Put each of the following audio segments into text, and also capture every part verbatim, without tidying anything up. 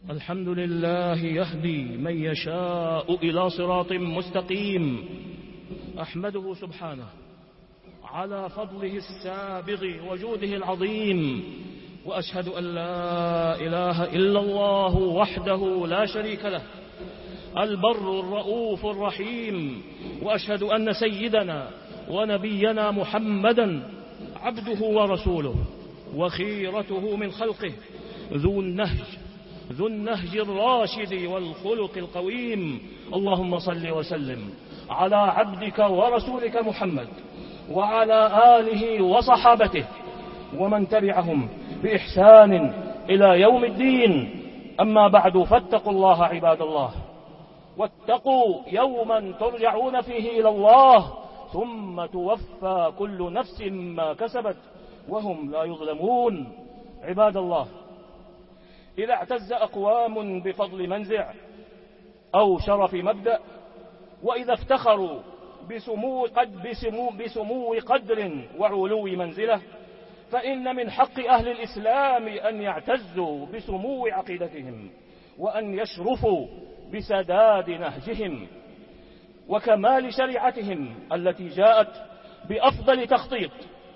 الحمد لله يهدي من يشاء إلى صراط مستقيم. أحمده سبحانه على فضله السابغ وجوده العظيم، وأشهد أن لا إله إلا الله وحده لا شريك له البر الرؤوف الرحيم، وأشهد أن سيدنا ونبينا محمدا عبده ورسوله وخيرته من خلقه، ذو النهج ذو النهج الراشد والخلق القويم. اللهم صل وسلم على عبدك ورسولك محمد وعلى آله وصحابته ومن تبعهم بإحسان إلى يوم الدين. أما بعد، فاتقوا الله عباد الله، واتقوا يوما ترجعون فيه إلى الله ثم توفى كل نفس ما كسبت وهم لا يظلمون. عباد الله، إذا اعتز أقوام بفضل منزع أو شرف مبدأ، وإذا افتخروا بسمو, قد بسمو, بسمو قدر وعلو منزلة، فإن من حق أهل الإسلام أن يعتزوا بسمو عقيدتهم، وأن يشرفوا بسداد نهجهم وكمال شريعتهم التي جاءت بأفضل تخطيط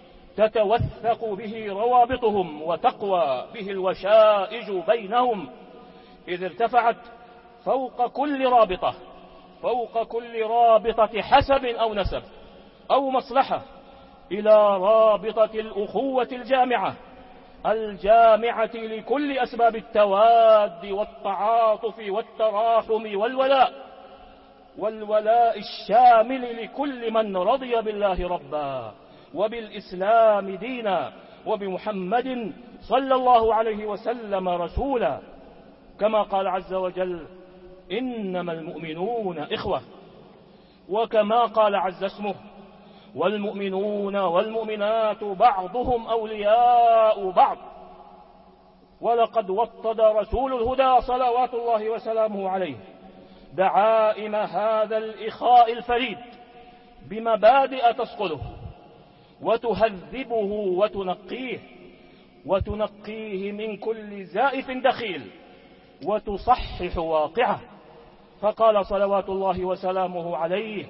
تتوثق به روابطهم وتقوى به الوشائج بينهم، إذ ارتفعت فوق كل رابطة فوق كل رابطة حسب أو نسب أو مصلحة إلى رابطة الأخوة الجامعة الجامعة لكل أسباب التواد والتعاطف والتراحم والولاء والولاء الشامل لكل من رضي بالله ربا وبالإسلام دينا وبمحمد صلى الله عليه وسلم رسولا، كما قال عز وجل: إنما المؤمنون إخوة، وكما قال عز اسمه: والمؤمنون والمؤمنات بعضهم أولياء بعض. ولقد وطد رسول الهدى صلوات الله وسلامه عليه دعائم هذا الإخاء الفريد بمبادئ تصقله وتهذبه وتنقيه وتنقيه من كل زائف دخيل وتصحح واقعه. فقال صلوات الله وسلامه عليه: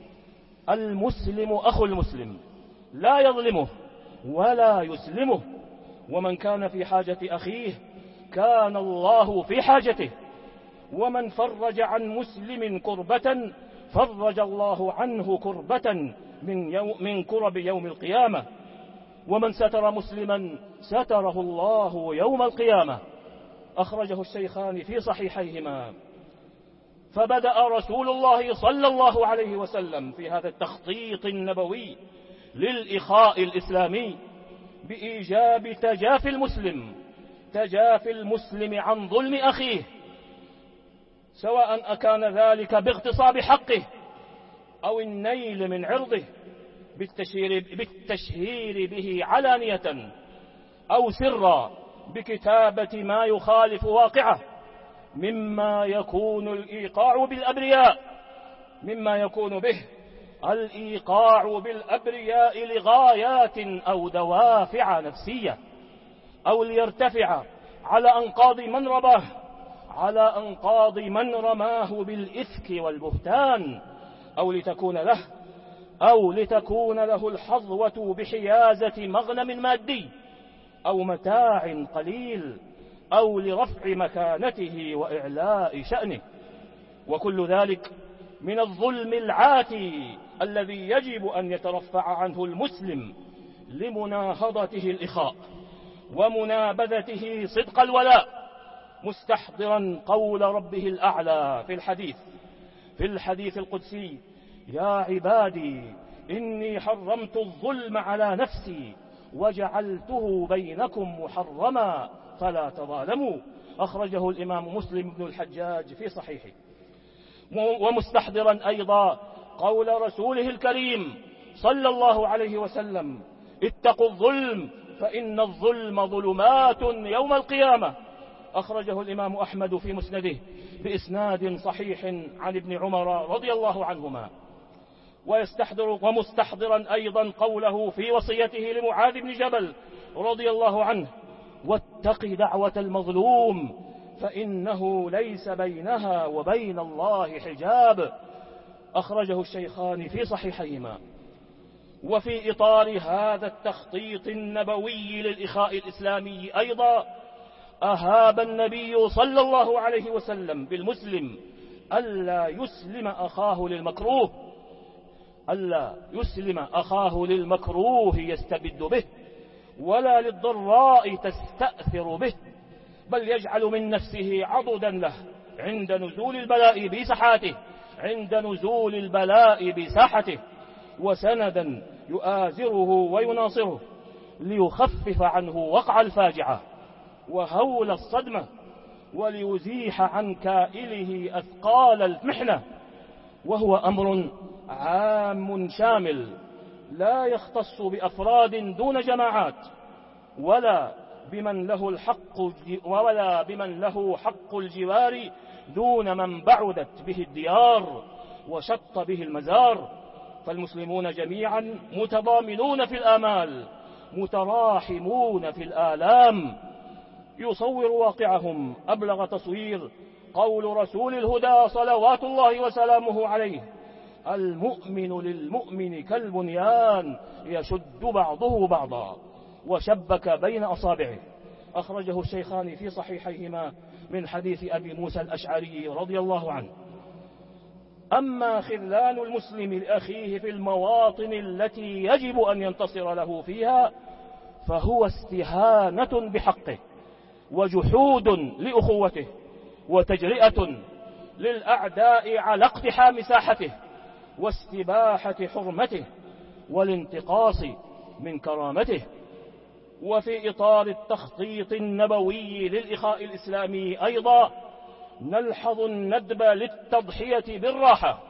المسلم أخو المسلم لا يظلمه ولا يسلمه، ومن كان في حاجة أخيه كان الله في حاجته، ومن فرج عن مسلم كربة فرج الله عنه كربة من, يوم من كرب يوم القيامة، ومن ستر مسلما ستره الله يوم القيامة. أخرجه الشيخان في صحيحيهما. فبدأ رسول الله صلى الله عليه وسلم في هذا التخطيط النبوي للإخاء الإسلامي بإيجاب تجافي المسلم تجافي المسلم عن ظلم أخيه، سواء أكان ذلك باغتصاب حقه أو النيل من عرضه بالتشهير, بالتشهير به علانية أو سرا بكتابة ما يخالف واقعه، مما يكون الإيقاع بالأبرياء مما يكون به الإيقاع بالأبرياء لغايات أو دوافع نفسية، أو ليرتفع على أنقاض من رباه على أنقاض من رماه بالإفك والبهتان، أو لتكون له أو لتكون له الحظوة بحيازة مغنم مادي أو متاع قليل، أو لرفع مكانته وإعلاء شأنه، وكل ذلك من الظلم العاتي الذي يجب أن يترفع عنه المسلم لمناهضته الإخاء ومنابذته صدق الولاء، مستحضرا قول ربه الأعلى في الحديث في الحديث القدسي: يا عبادي إني حرمت الظلم على نفسي وجعلته بينكم محرما فلا تظالموا. أخرجه الإمام مسلم بن الحجاج في صحيحه. ومستحضرا أيضا قول رسوله الكريم صلى الله عليه وسلم: اتقوا الظلم فإن الظلم ظلمات يوم القيامة. أخرجه الإمام أحمد في مسنده بإسناد صحيح عن ابن عمر رضي الله عنهما. ويستحضر ومستحضرا أيضا قوله في وصيته لمعاذ بن جبل رضي الله عنه: واتق دعوة المظلوم فإنه ليس بينها وبين الله حجاب. أخرجه الشيخان في صحيحيهما. وفي إطار هذا التخطيط النبوي للإخاء الإسلامي أيضا أهاب النبي صلى الله عليه وسلم بالمسلم ألا يسلم أخاه للمكروه ألا يسلم أخاه للمكروه يستبد به، ولا للضراء تستأثر به، بل يجعل من نفسه عضدا له عند نزول البلاء بساحته عند نزول البلاء بساحته وسندا يؤازره ويناصره ليخفف عنه وقع الفاجعة وهول الصدمة، وليزيح عن كائله أثقال المحنة. وهو أمر عام شامل لا يختص بأفراد دون جماعات، ولا بمن له الحق ولا بمن له حق الجوار دون من بعدت به الديار وشط به المزار. فالمسلمون جميعا متضامنون في الآمال متراحمون في الآلام. يصور واقعهم أبلغ تصوير قول رسول الهدى صلوات الله وسلامه عليه: المؤمن للمؤمن كالبنيان يشد بعضه بعضا، وشبك بين أصابعه. أخرجه الشيخان في صحيحيهما من حديث أبي موسى الأشعري رضي الله عنه. أما خذلان المسلم لأخيه في المواطن التي يجب أن ينتصر له فيها فهو استهانة بحقه وجحود لأخوته وتجرئة للأعداء على اقتحام ساحته واستباحة حرمته والانتقاص من كرامته. وفي إطار التخطيط النبوي للإخاء الإسلامي أيضا نلحظ الندب للتضحية بالراحة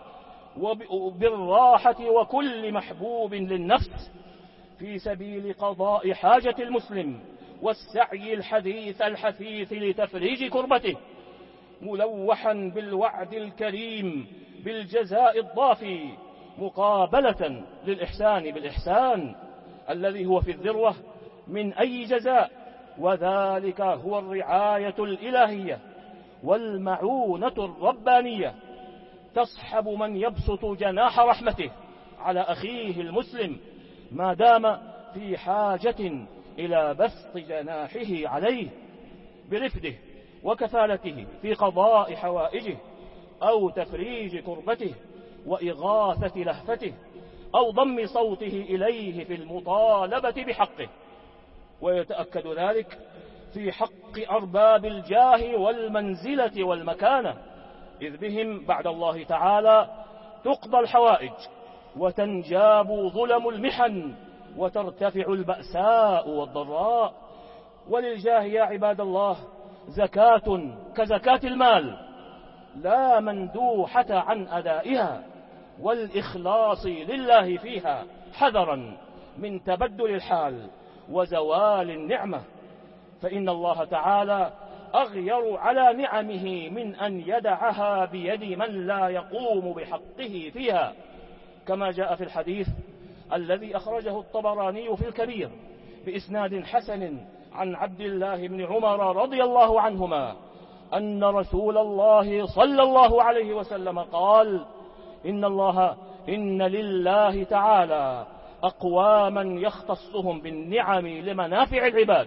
وبالراحة وكل محبوب للنفس في سبيل قضاء حاجة المسلم والسعي الحديث الحثيث لتفريج كربته، ملوحا بالوعد الكريم بالجزاء الضافي مقابلة للإحسان بالإحسان الذي هو في الذروة من أي جزاء، وذلك هو الرعاية الإلهية والمعونة الربانية تصحب من يبسط جناح رحمته على أخيه المسلم ما دام في حاجة إلى بسط جناحه عليه برفده وكفالته في قضاء حوائجه أو تفريج كربته وإغاثة لهفته أو ضم صوته إليه في المطالبة بحقه. ويتأكد ذلك في حق أرباب الجاه والمنزلة والمكانة، إذ بهم بعد الله تعالى تقضى الحوائج وتنجاب ظلم المحن وترتفع البأساء والضراء. وللجاه يا عباد الله زكاة كزكاة المال لا مندوحة عن أدائها والإخلاص لله فيها حذرا من تبدل الحال وزوال النعمة، فإن الله تعالى أغير على نعمه من أن يدعها بيد من لا يقوم بحقه فيها، كما جاء في الحديث الذي أخرجه الطبراني في الكبير بإسناد حسن عن عبد الله بن عمر رضي الله عنهما أن رسول الله صلى الله عليه وسلم قال: إن الله إن لله تعالى أقواما يختصهم بالنعم لمنافع العباد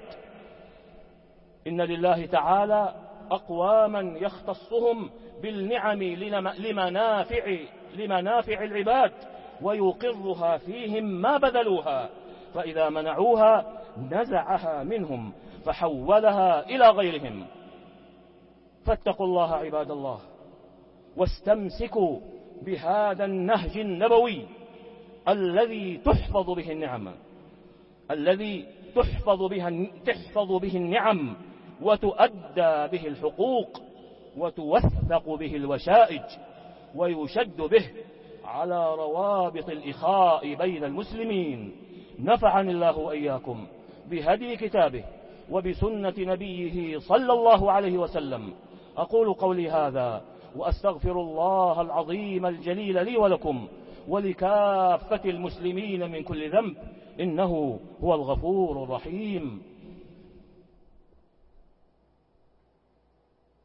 إن لله تعالى أقواما يختصهم بالنعم لمنافع لمنافع العباد ويقرها فيهم ما بذلوها، فإذا منعوها نزعها منهم فحولها إلى غيرهم. فاتقوا الله عباد الله واستمسكوا بهذا النهج النبوي الذي تحفظ به النعم الذي تحفظ به تحفظ به النعم وتؤدى به الحقوق وتوثق به الوشائج ويشد به على روابط الإخاء بين المسلمين. نفعني الله وإياكم بهدي كتابه وبسنة نبيه صلى الله عليه وسلم. أقول قولي هذا وأستغفر الله العظيم الجليل لي ولكم ولكافة المسلمين من كل ذنب، إنه هو الغفور الرحيم.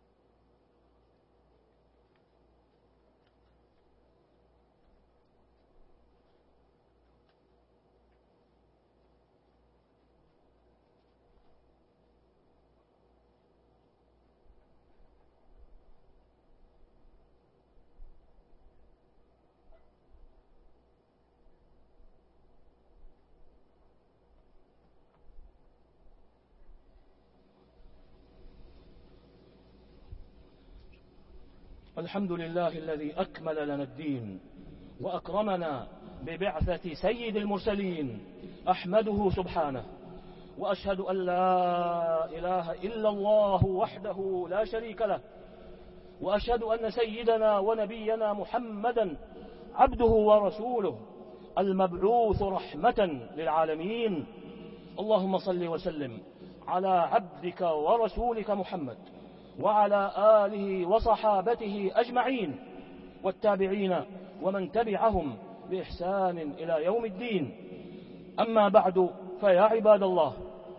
الحمد لله الذي أكمل لنا الدين وأكرمنا ببعثة سيد المرسلين، أحمده سبحانه، وأشهد أن لا إله إلا الله وحده لا شريك له، وأشهد أن سيدنا ونبينا محمدا عبده ورسوله المبعوث رحمة للعالمين. اللهم صل وسلم على عبدك ورسولك محمد وعلى آله وصحابته أجمعين والتابعين ومن تبعهم بإحسان إلى يوم الدين. أما بعد، فيا عباد الله،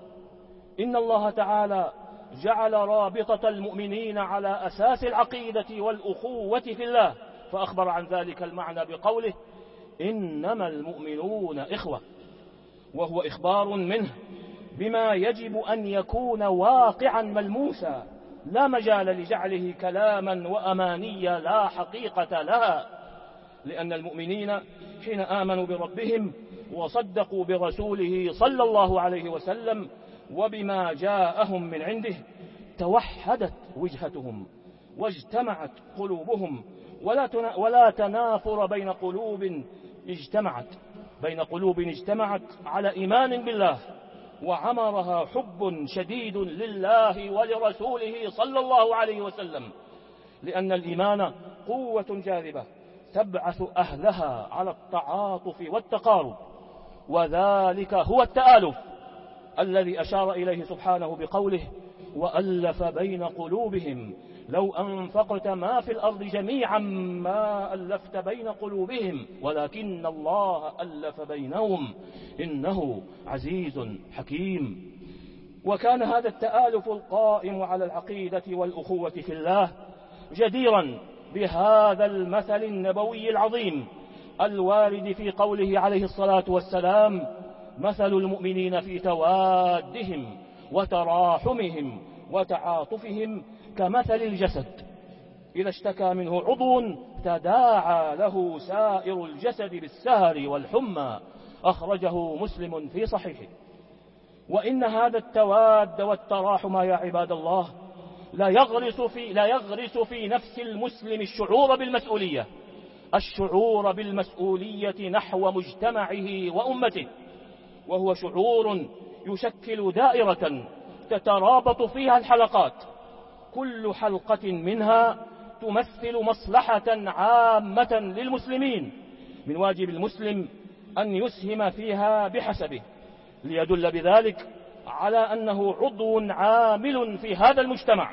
إن الله تعالى جعل رابطة المؤمنين على أساس العقيدة والأخوة في الله، فأخبر عن ذلك المعنى بقوله: إنما المؤمنون إخوة، وهو إخبار منه بما يجب أن يكون واقعا ملموسا، لا مجال لجعله كلاما وأمانيا لا حقيقة لها، لأن المؤمنين حين آمنوا بربهم وصدقوا برسوله صلى الله عليه وسلم وبما جاءهم من عنده توحدت وجهتهم واجتمعت قلوبهم، ولا ولا تنافر بين قلوب اجتمعت بين قلوب اجتمعت على إيمان بالله، وعمرها حب شديد لله ولرسوله صلى الله عليه وسلم، لأن الإيمان قوة جاذبة تبعث أهلها على التعاطف والتقارب، وذلك هو التآلف الذي أشار إليه سبحانه بقوله: وألف بين قلوبهم لو أنفقت ما في الأرض جميعا ما ألفت بين قلوبهم ولكن الله ألف بينهم إنه عزيز حكيم. وكان هذا التآلف القائم على العقيدة والأخوة في الله جديرا بهذا المثل النبوي العظيم الوارد في قوله عليه الصلاة والسلام: مثل المؤمنين في توادهم وتراحمهم وتعاطفهم كمثل الجسد إذا اشتكى منه عضو تداعى له سائر الجسد بالسهر والحمى، أخرجه مسلم في صحيحه. وإن هذا التواد والتراحم يا عباد الله لا يغرس في, لا يغرس في نفس المسلم الشعور بالمسؤولية الشعور بالمسؤولية نحو مجتمعه وأمته، وهو شعور يشكل دائرة تترابط فيها الحلقات، كل حلقة منها تمثل مصلحة عامة للمسلمين، من واجب المسلم أن يسهم فيها بحسبه، ليدل بذلك على أنه عضو عامل في هذا المجتمع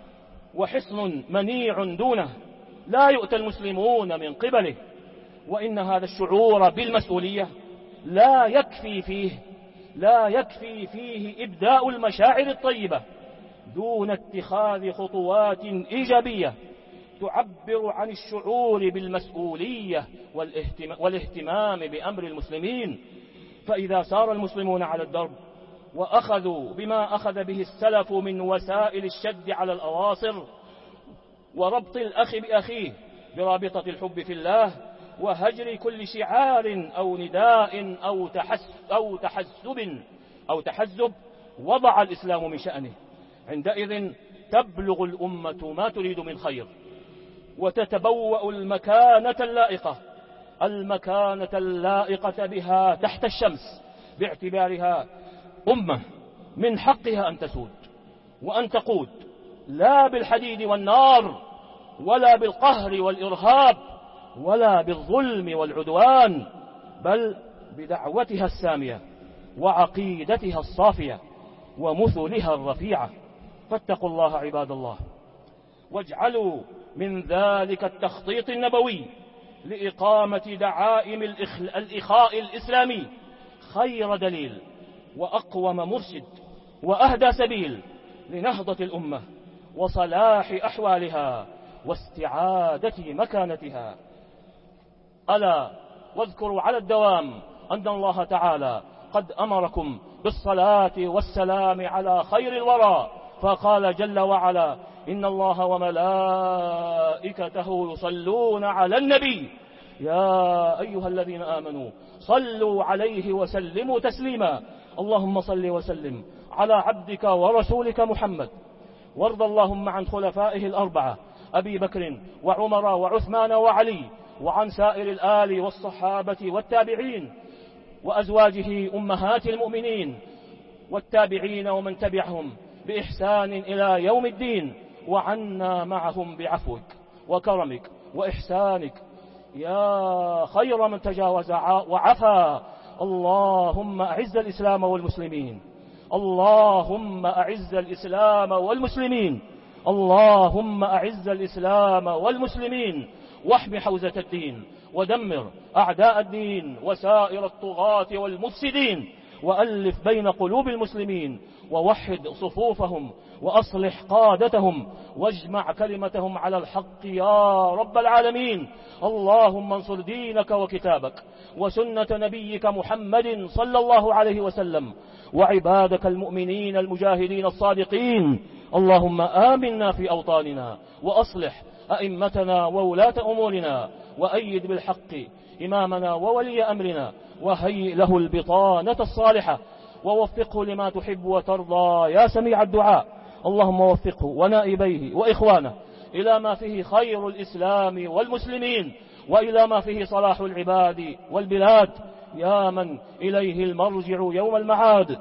وحصن منيع دونه لا يؤتى المسلمون من قبله. وإن هذا الشعور بالمسؤولية لا يكفي فيه لا يكفي فيه إبداء المشاعر الطيبة دون اتخاذ خطوات إيجابية تعبر عن الشعور بالمسؤولية والاهتمام بأمر المسلمين. فإذا سار المسلمون على الدرب وأخذوا بما أخذ به السلف من وسائل الشد على الأواصر وربط الأخ بأخيه برابطة الحب في الله وهجر كل شعار أو نداء أو أو تحزب أو تحزب وضع الإسلام من شأنه، عندئذ تبلغ الأمة ما تريد من خير وتتبوأ المكانة اللائقة المكانة اللائقة بها تحت الشمس، باعتبارها أمة من حقها أن تسود وأن تقود، لا بالحديد والنار ولا بالقهر والإرهاب ولا بالظلم والعدوان، بل بدعوتها السامية وعقيدتها الصافية ومثلها الرفيعة. فاتقوا الله عباد الله، واجعلوا من ذلك التخطيط النبوي لإقامة دعائم الإخاء الإسلامي خير دليل وأقوم مرشد وأهدى سبيل لنهضة الأمة وصلاح أحوالها واستعادة مكانتها. ألا واذكروا على الدوام أن الله تعالى قد أمركم بالصلاة والسلام على خير الورى، فقال جل وعلا: إن الله وملائكته يصلون على النبي يا أيها الذين آمنوا صلوا عليه وسلموا تسليما. اللهم صل وسلم على عبدك ورسولك محمد، وارض اللهم عن خلفائه الأربعة أبي بكر وعمر وعثمان وعلي، وعن سائر الآل والصحابة والتابعين وأزواجه أمهات المؤمنين والتابعين ومن تبعهم بإحسان إلى يوم الدين، وعنا معهم بعفوك وكرمك وإحسانك يا خير من تجاوز وعفا. اللهم أعز الإسلام والمسلمين، اللهم أعز الإسلام والمسلمين، اللهم أعز الإسلام والمسلمين، واحم حوزة الدين، ودمر أعداء الدين وسائر الطغاة والمفسدين، وألف بين قلوب المسلمين، ووحد صفوفهم، وأصلح قادتهم، واجمع كلمتهم على الحق يا رب العالمين. اللهم انصر دينك وكتابك وسنة نبيك محمد صلى الله عليه وسلم، وعبادك المؤمنين المجاهدين الصادقين. اللهم آمنا في أوطاننا، وأصلح أئمتنا وولاة أمورنا، وأيد بالحق إمامنا وولي أمرنا، وهيئ له البطانة الصالحة، ووفقه لما تحب وترضى يا سميع الدعاء. اللهم وفقه ونائبيه وإخوانه إلى ما فيه خير الإسلام والمسلمين، وإلى ما فيه صلاح العباد والبلاد، يا من إليه المرجع يوم المعاد.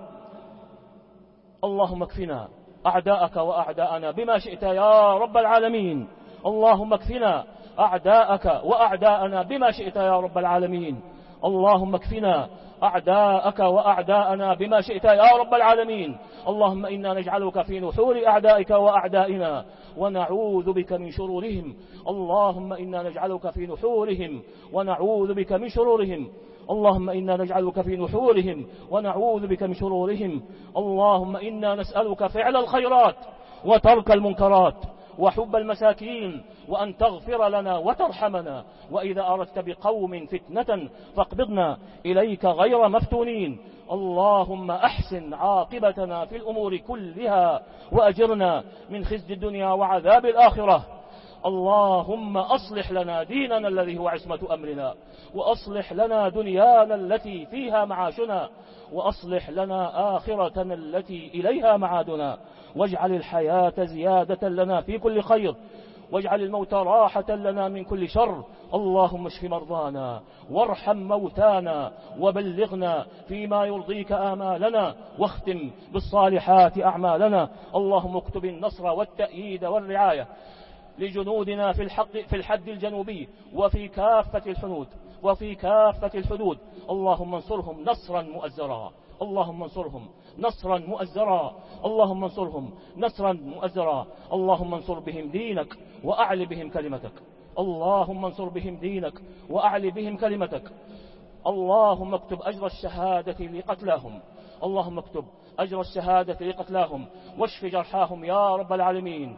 اللهم اكفنا أعداءك وأعداءنا بما شئت يا رب العالمين. اللهم اكفنا أعداءك وأعداءنا بما شئت يا رب العالمين. اللهم اكفنا أعداءك وأعداءنا بما شئت يا رب العالمين. اللهم إنا نجعلك في نحور أعدائك وأعدائنا، ونعوذ بك من شرورهم. اللهم إنا نجعلك في نحورهم ونعوذ بك من شرورهم. اللهم إنا نجعلك في نحورهم ونعوذ بك من شرورهم. اللهم إنا نسألك فعل الخيرات وترك المنكرات وحب المساكين، وأن تغفر لنا وترحمنا، وإذا أردت بقوم فتنة فاقبضنا إليك غير مفتونين. اللهم أحسن عاقبتنا في الأمور كلها، وأجرنا من خزي الدنيا وعذاب الآخرة. اللهم أصلح لنا ديننا الذي هو عصمة أمرنا، وأصلح لنا دنيانا التي فيها معاشنا، وأصلح لنا آخرتنا التي إليها معادنا، واجعل الحياة زيادة لنا في كل خير، واجعل الموت راحة لنا من كل شر. اللهم اشف مرضانا وارحم موتانا، وبلغنا فيما يرضيك آمالنا، واختم بالصالحات أعمالنا. اللهم اكتب النصر والتأييد والرعاية لجنودنا في الحق في الحد الجنوبي وفي كافة الحدود وفي كافة الحدود. اللهم انصرهم نصرا مؤزرا، اللهم انصرهم نصرا مؤزرا، اللهم انصرهم نصرا مؤزرا. اللهم انصر بهم دينك وأعل بهم كلمتك، اللهم انصر بهم دينك وأعل بهم كلمتك. اللهم اكتب أجر الشهادة لقتلاهم، اللهم اكتب أجر الشهادة لقتلاهم، واشف جرحاهم يا رب العالمين.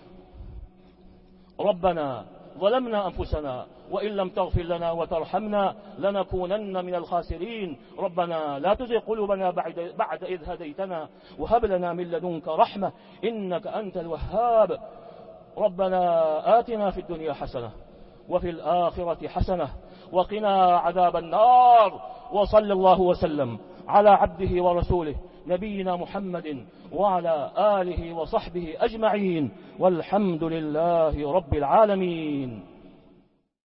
ربنا ظلمنا أنفسنا، وإن لم تغفر لنا وترحمنا لنكونن من الخاسرين. ربنا لا تزغ قلوبنا بعد, بعد إذ هديتنا، وهب لنا من لدنك رحمة إنك أنت الوهاب. ربنا آتنا في الدنيا حسنة وفي الآخرة حسنة وقنا عذاب النار. وصلى الله وسلم على عبده ورسوله نبينا محمد وعلى آله وصحبه أجمعين، والحمد لله رب العالمين.